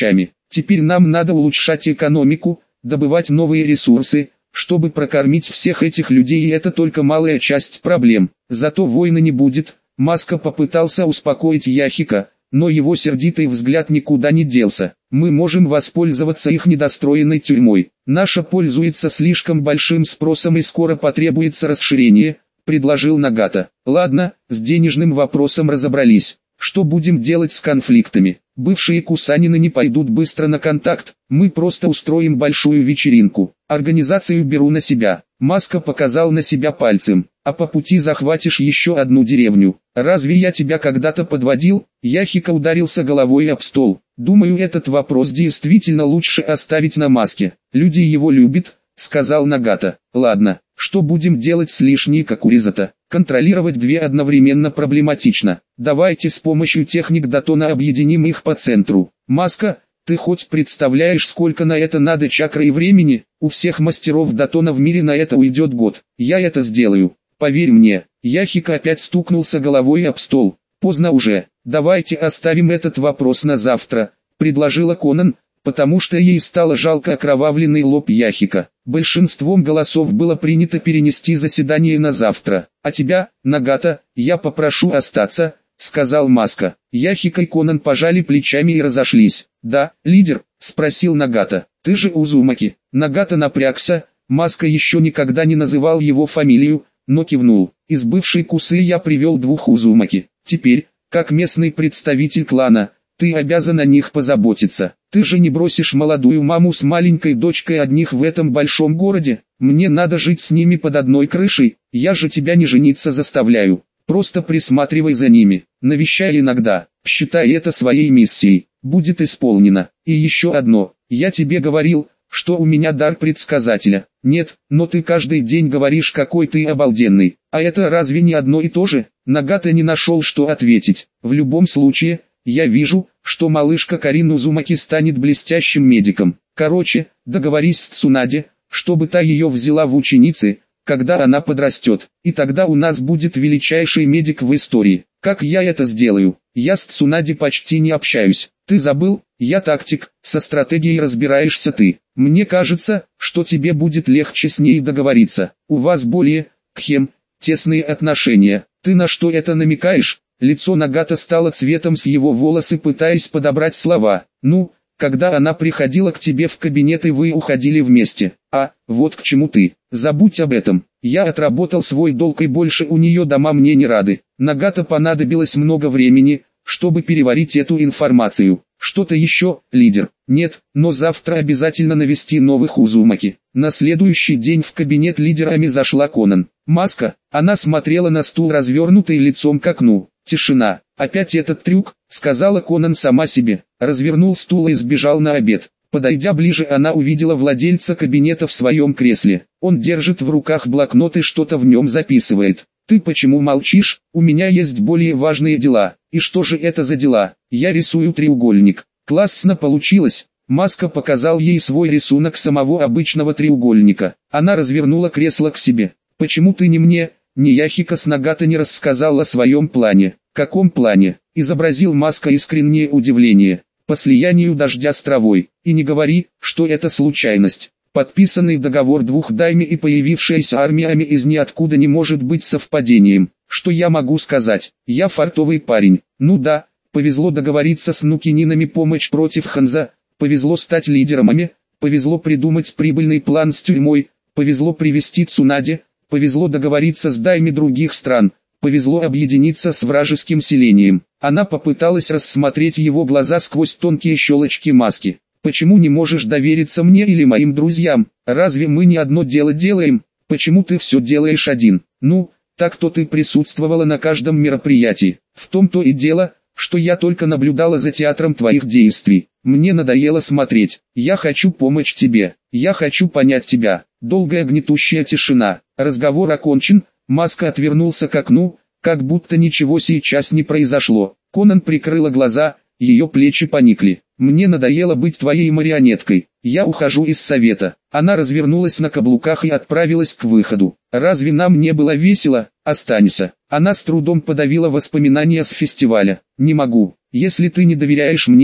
Теперь нам надо улучшать экономику, добывать новые ресурсы, чтобы прокормить всех этих людей, и это только малая часть проблем. Зато войны не будет. Маска попытался успокоить Яхика, но его сердитый взгляд никуда не делся. Мы можем воспользоваться их недостроенной тюрьмой. Наша пользуется слишком большим спросом и скоро потребуется расширение, предложил Нагата. Ладно, с денежным вопросом разобрались. Что будем делать с конфликтами? Бывшие кусанины не пойдут быстро на контакт, мы просто устроим большую вечеринку. Организацию беру на себя. Маска показал на себя пальцем. А по пути захватишь еще одну деревню. Разве я тебя когда-то подводил? Яхика ударился головой об стол. Думаю, этот вопрос действительно лучше оставить на Маске. Люди его любят, сказал Нагата. Ладно, что будем делать с лишней Кокуризата? Контролировать две одновременно проблематично. Давайте с помощью техник Датона объединим их по центру. Маска, ты хоть представляешь, сколько на это надо чакры и времени? У всех мастеров Датона в мире на это уйдет год. Я это сделаю. Поверь мне. Яхика опять стукнулся головой об стол. Поздно уже. Давайте оставим этот вопрос на завтра, предложила Конан, потому что ей стало жалко окровавленный лоб Яхика. Большинством голосов было принято перенести заседание на завтра. А тебя, Нагата, я попрошу остаться, сказал Маска. Яхика и Конан пожали плечами и разошлись. Да, лидер, спросил Нагата. Ты же Узумаки. Нагата напрягся, Маска еще никогда не называл его фамилию, но кивнул. Из бывшей Кусы я привел двух Узумаки. Теперь, как местный представитель клана, ты обязан о них позаботиться. Ты же не бросишь молодую маму с маленькой дочкой одних в этом большом городе. Мне надо жить с ними под одной крышей. Я же тебя не жениться заставляю. Просто присматривай за ними. Навещай иногда. Считай это своей миссией. Будет исполнено. И еще одно. Я тебе говорил, что у меня дар предсказателя. Нет, но ты каждый день говоришь, какой ты обалденный. А это разве не одно и то же? Нагата не нашел, что ответить. В любом случае, я вижу, что малышка Карин Узумаки станет блестящим медиком. Короче, договорись с Цунаде, чтобы та ее взяла в ученицы, когда она подрастет. И тогда у нас будет величайший медик в истории. Как я это сделаю? Я с Цунаде почти не общаюсь. Ты забыл? Я тактик, со стратегией разбираешься ты. Мне кажется, что тебе будет легче с ней договориться. У вас более, кхем, тесные отношения. Ты на что это намекаешь? Лицо Нагата стало цветом с его волосы, пытаясь подобрать слова. Ну, когда она приходила к тебе в кабинет и вы уходили вместе. А, вот к чему ты. Забудь об этом. Я отработал свой долг и больше у нее дома мне не рады. Нагата понадобилось много времени, чтобы переварить эту информацию. Что-то еще, лидер? Нет, но завтра обязательно навести новых Узумаки. На следующий день в кабинет лидерами зашла Конан. Маска, она смотрела на стул, развернутый лицом к окну. Тишина. Опять этот трюк, сказала Конан сама себе. Развернул стул и сбежал на обед. Подойдя ближе, она увидела владельца кабинета в своем кресле. Он держит в руках блокнот и что-то в нем записывает. Ты почему молчишь? У меня есть более важные дела. И что же это за дела? Я рисую треугольник. Классно получилось. Маска показал ей свой рисунок самого обычного треугольника. Она развернула кресло к себе. Почему ты не мне, не Яхика с Нагата не рассказал о своем плане? Каком плане? Изобразил Маска искреннее удивление. По слиянию дождя с травой. И не говори, что это случайность. Подписанный договор двух дайми и появившаяся армиями из ниоткуда не может быть совпадением. Что я могу сказать? Я фартовый парень. Ну да, повезло договориться с Нукининами, помощь против Ханза, повезло стать лидерами, повезло придумать прибыльный план с тюрьмой, повезло привести Цунаде, повезло договориться с дайми других стран, повезло объединиться с вражеским селением. Она попыталась рассмотреть его глаза сквозь тонкие щелочки маски. Почему не можешь довериться мне или моим друзьям? Разве мы не одно дело делаем? Почему ты все делаешь один? Ну, так-то ты присутствовала на каждом мероприятии. В том-то и дело, что я только наблюдала за театром твоих действий. Мне надоело смотреть. Я хочу помочь тебе. Я хочу понять тебя. Долгая гнетущая тишина. Разговор окончен. Маска отвернулся к окну, как будто ничего сейчас не произошло. Конан прикрыла глаза, ее плечи поникли. Мне надоело быть твоей марионеткой. Я ухожу из совета. Она развернулась на каблуках и отправилась к выходу. Разве нам не было весело? Останься. Она с трудом подавила воспоминания с фестиваля. Не могу. Если ты не доверяешь мне,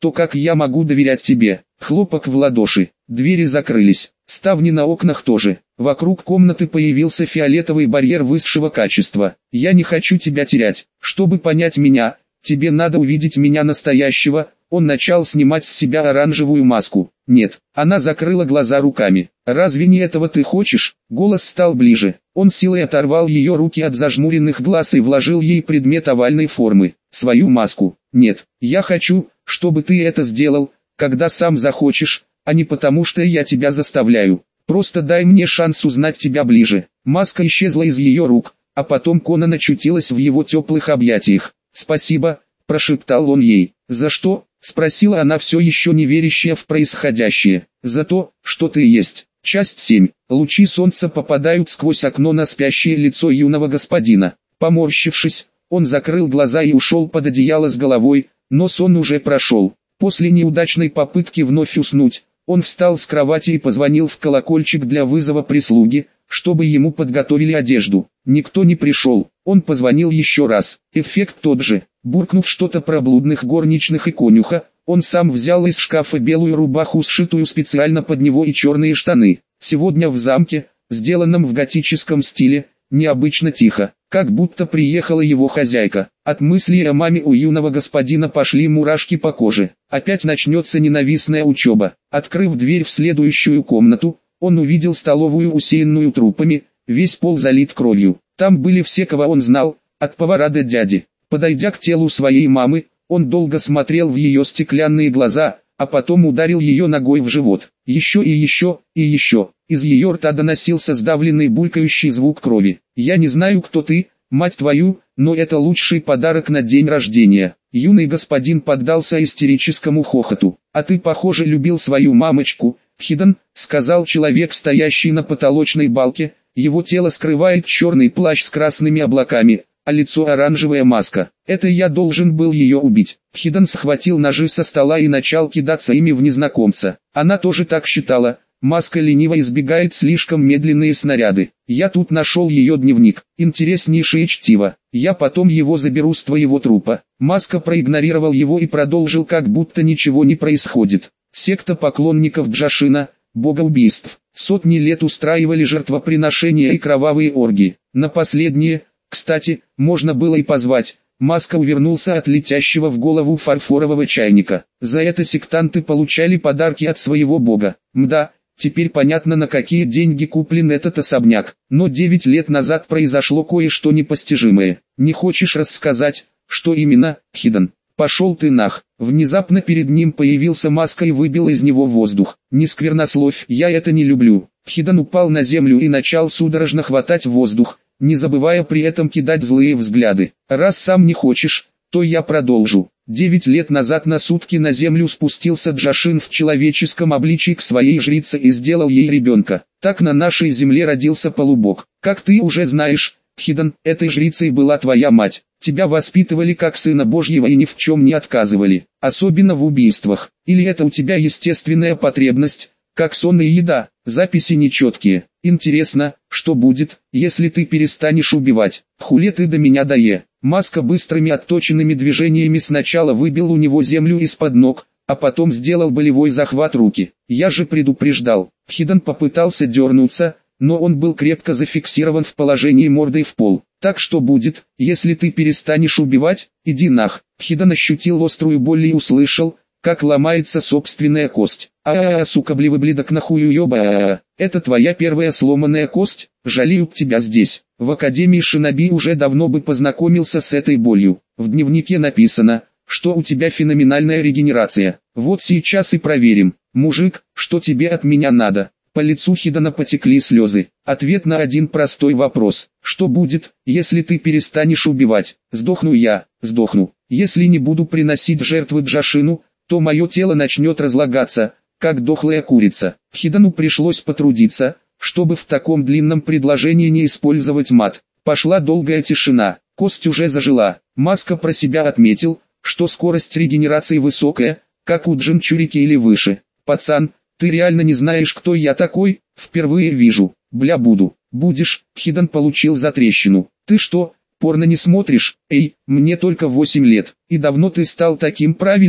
то как я могу доверять тебе? Хлопок в ладоши, двери закрылись, ставни на окнах тоже. Вокруг комнаты появился фиолетовый барьер высшего качества. Я не хочу тебя терять. Чтобы понять меня, тебе надо увидеть меня настоящего. Он начал снимать с себя оранжевую маску. Нет, она закрыла глаза руками. Разве не этого ты хочешь? Голос стал ближе. Он силой оторвал ее руки от зажмуренных глаз и вложил ей предмет овальной формы. Свою маску. Нет, я хочу, чтобы ты это сделал, когда сам захочешь, а не потому что я тебя заставляю. Просто дай мне шанс узнать тебя ближе. Маска исчезла из ее рук, а потом Конан очутилась в его теплых объятиях. «Спасибо», – прошептал он ей. «За что?» – спросила она, все еще не верящая в происходящее. «За то, что ты есть». Часть семь. Лучи солнца попадают сквозь окно на спящее лицо юного господина. Поморщившись, он закрыл глаза и ушел под одеяло с головой, но сон уже прошел. После неудачной попытки вновь уснуть, он встал с кровати и позвонил в колокольчик для вызова прислуги, чтобы ему подготовили одежду. Никто не пришел. Он позвонил еще раз. Эффект тот же. Буркнув что-то про блудных горничных и конюха, он сам взял из шкафа белую рубаху, сшитую специально под него, и черные штаны. Сегодня в замке, сделанном в готическом стиле, необычно тихо, как будто приехала его хозяйка. От мысли о маме у юного господина пошли мурашки по коже. Опять начнется ненавистная учеба. Открыв дверь в следующую комнату, он увидел столовую, усеянную трупами, весь пол залит кровью. Там были все, кого он знал, от повара до дяди. Подойдя к телу своей мамы, он долго смотрел в ее стеклянные глаза, а потом ударил ее ногой в живот. Еще и еще, и еще. Из ее рта доносился сдавленный булькающий звук крови. «Я не знаю, кто ты, мать твою, но это лучший подарок на день рождения». Юный господин поддался истерическому хохоту. «А ты, похоже, любил свою мамочку, Хиден», — сказал человек, стоящий на потолочной балке. Его тело скрывает черный плащ с красными облаками, а лицо оранжевая маска. «Это я должен был ее убить». Хиден схватил ножи со стола и начал кидаться ими в незнакомца. Она тоже так считала. Маска лениво избегает слишком медленные снаряды. «Я тут нашел ее дневник. Интереснейшее чтиво. Я потом его заберу с твоего трупа». Маска проигнорировал его и продолжил, как будто ничего не происходит. Секта поклонников Джашина, бога убийств, сотни лет устраивали жертвоприношения и кровавые оргии. На последние, кстати, можно было и позвать. Маска увернулся от летящего в голову фарфорового чайника. За это сектанты получали подарки от своего бога. Мда, теперь понятно, на какие деньги куплен этот особняк. Но девять лет назад произошло кое-что непостижимое. Не хочешь рассказать, что именно, Хиден? «Пошел ты нах!» Внезапно перед ним появился Маска и выбил из него воздух. «Не сквернословь, я это не люблю». Хиден упал на землю и начал судорожно хватать воздух, не забывая при этом кидать злые взгляды. «Раз сам не хочешь, то я продолжу». Девять лет назад на сутки на землю спустился Джашин в человеческом обличии к своей жрице и сделал ей ребенка. Так на нашей земле родился полубог. Как ты уже знаешь, Хиден, этой жрицей была твоя мать. Тебя воспитывали как сына Божьего и ни в чем не отказывали, особенно в убийствах. Или это у тебя естественная потребность, как сон и еда? Записи нечеткие. Интересно, что будет, если ты перестанешь убивать? Хуле ты до меня дае». Маска быстрыми отточенными движениями сначала выбил у него землю из-под ног, а потом сделал болевой захват руки. «Я же предупреждал». Хиден попытался дернуться, но он был крепко зафиксирован в положении мордой в пол. «Так что будет, если ты перестанешь убивать? Иди нах». Хиден ощутил острую боль и услышал, как ломается собственная кость. «А-а-а, сука, блевоблидок нахую ёба, это твоя первая сломанная кость? Жалеют тебя здесь». В Академии Шиноби уже давно бы познакомился с этой болью. В дневнике написано, что у тебя феноменальная регенерация. Вот сейчас и проверим. «Мужик, что тебе от меня надо?» По лицу Хидена потекли слезы. Ответ на один простой вопрос. «Что будет, если ты перестанешь убивать?» «Сдохну я, сдохну. Если не буду приносить жертвы Джашину, то мое тело начнет разлагаться, как дохлая курица». Хидену пришлось потрудиться, чтобы в таком длинном предложении не использовать мат. Пошла долгая тишина. Кость уже зажила. Маска про себя отметил, что скорость регенерации высокая, как у Джинчурики или выше. «Пацан, ты реально не знаешь, кто я такой? Впервые вижу. Бля, буду». «Будешь». Хиден получил затрещину. «Ты что, порно не смотришь? Эй, мне только восемь лет. И давно ты стал таким правильным?»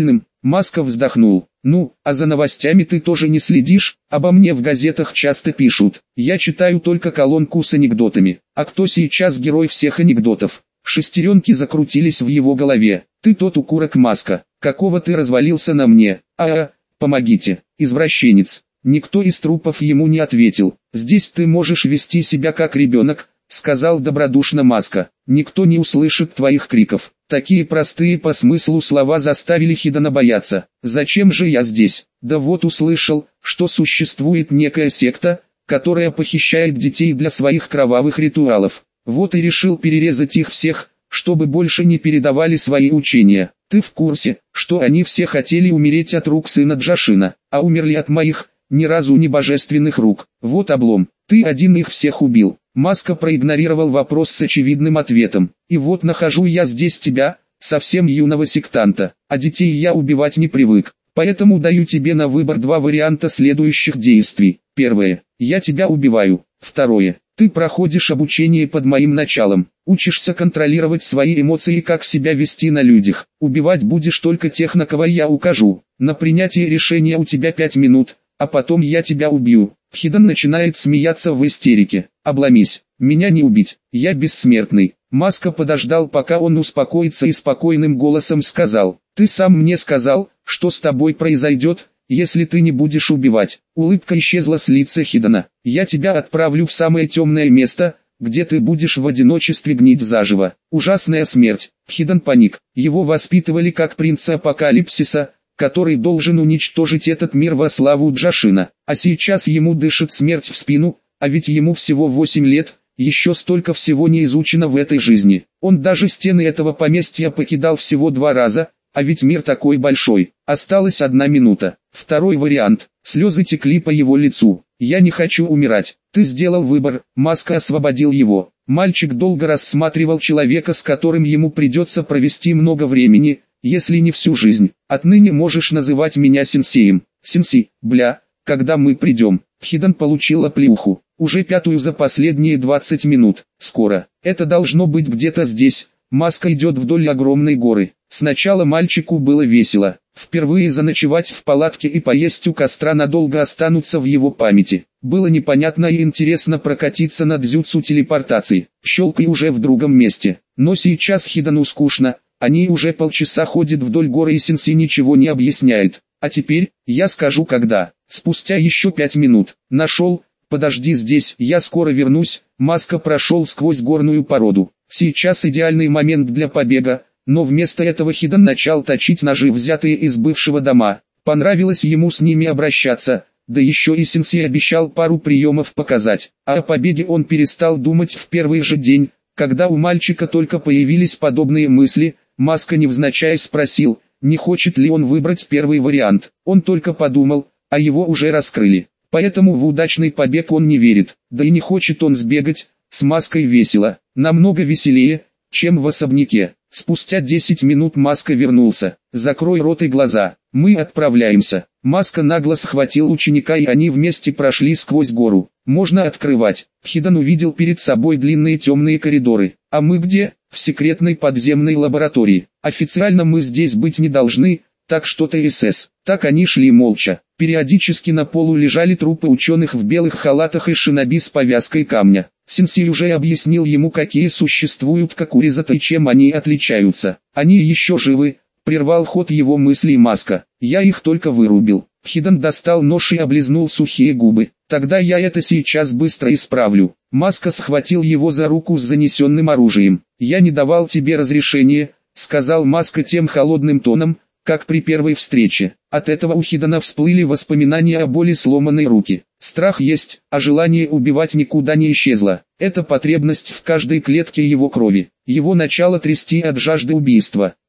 Маска вздохнул. Ну, а за новостями ты тоже не следишь? Обо мне в газетах часто пишут. Я читаю только колонку с анекдотами. А кто сейчас герой всех анекдотов? Шестеренки закрутились в его голове. Ты тот укурок, Маска. Какого ты развалился на мне? А-а, помогите, извращенец. Никто из трупов ему не ответил. Здесь ты можешь вести себя как ребенок, сказал добродушно Маска. Никто не услышит твоих криков. Такие простые по смыслу слова заставили Хидана бояться. Зачем же я здесь? Да вот услышал, что существует некая секта, которая похищает детей для своих кровавых ритуалов. Вот и решил перерезать их всех, чтобы больше не передавали свои учения. Ты в курсе, что они все хотели умереть от рук сына Джашина, а умерли от моих, ни разу не божественных рук. Вот облом, ты один их всех убил. Маска проигнорировал вопрос с очевидным ответом. И вот нахожу я здесь тебя, совсем юного сектанта, а детей я убивать не привык. Поэтому даю тебе на выбор два варианта следующих действий. Первое, я тебя убиваю. Второе, ты проходишь обучение под моим началом. Учишься контролировать свои эмоции и как себя вести на людях. Убивать будешь только тех, на кого я укажу. На принятие решения у тебя пять минут, а потом я тебя убью. Хидан начинает смеяться в истерике. Обломись, меня не убить, я бессмертный. Маска подождал, пока он успокоится, и спокойным голосом сказал: ты сам мне сказал, что с тобой произойдет, если ты не будешь убивать. Улыбка исчезла с лица Хидана. Я тебя отправлю в самое темное место, где ты будешь в одиночестве гнить заживо. Ужасная смерть. Хидан паник. Его воспитывали как принца апокалипсиса, который должен уничтожить этот мир во славу Джашина. А сейчас ему дышит смерть в спину, а ведь ему всего восемь лет, еще столько всего не изучено в этой жизни. Он даже стены этого поместья покидал всего два раза, а ведь мир такой большой. Осталась одна минута. Второй вариант. Слезы текли по его лицу. Я не хочу умирать. Ты сделал выбор. Маска освободил его. Мальчик долго рассматривал человека, с которым ему придется провести много времени, если не всю жизнь. Отныне можешь называть меня сенсеем. Сенсей, бля, когда мы придем? Хидан получил оплеуху. Уже пятую за последние двадцать минут. Скоро. Это должно быть где-то здесь. Маска идет вдоль огромной горы. Сначала мальчику было весело. Впервые заночевать в палатке и поесть у костра надолго останутся в его памяти. Было непонятно и интересно прокатиться на дзюцу телепортации. Щелкай уже в другом месте. Но сейчас Хидану скучно. Они уже полчаса ходят вдоль горы, и сенсей ничего не объясняет. А теперь, я скажу когда. Спустя еще пять минут. Нашел. Подожди здесь, я скоро вернусь. Маска прошел сквозь горную породу. Сейчас идеальный момент для побега, но вместо этого Хидан начал точить ножи, взятые из бывшего дома. Понравилось ему с ними обращаться, да еще и сенсей обещал пару приемов показать. А о побеге он перестал думать в первый же день, когда у мальчика только появились подобные мысли. Маска невзначай спросил, не хочет ли он выбрать первый вариант. Он только подумал, а его уже раскрыли. Поэтому в удачный побег он не верит, да и не хочет он сбегать. С Маской весело, намного веселее, чем в особняке. Спустя десять минут Маска вернулся. Закрой рот и глаза, мы отправляемся. Маска нагло схватил ученика, и они вместе прошли сквозь гору. Можно открывать. Хидан увидел перед собой длинные темные коридоры. А мы где? В секретной подземной лаборатории. Официально мы здесь быть не должны, так что-то СС. Так они шли молча. Периодически на полу лежали трупы ученых в белых халатах и шиноби с повязкой камня. Сенсей уже объяснил ему, какие существуют какуризаты и чем они отличаются. Они еще живы, прервал ход его мыслей Маска. Я их только вырубил. Хидан достал нож и облизнул сухие губы. Тогда я это сейчас быстро исправлю. Маска схватил его за руку с занесенным оружием. Я не давал тебе разрешения, сказал Маска тем холодным тоном, как при первой встрече. От этого у Хидана всплыли воспоминания о боли сломанной руки. Страх есть, а желание убивать никуда не исчезло. Это потребность в каждой клетке его крови. Его начало трясти от жажды убийства.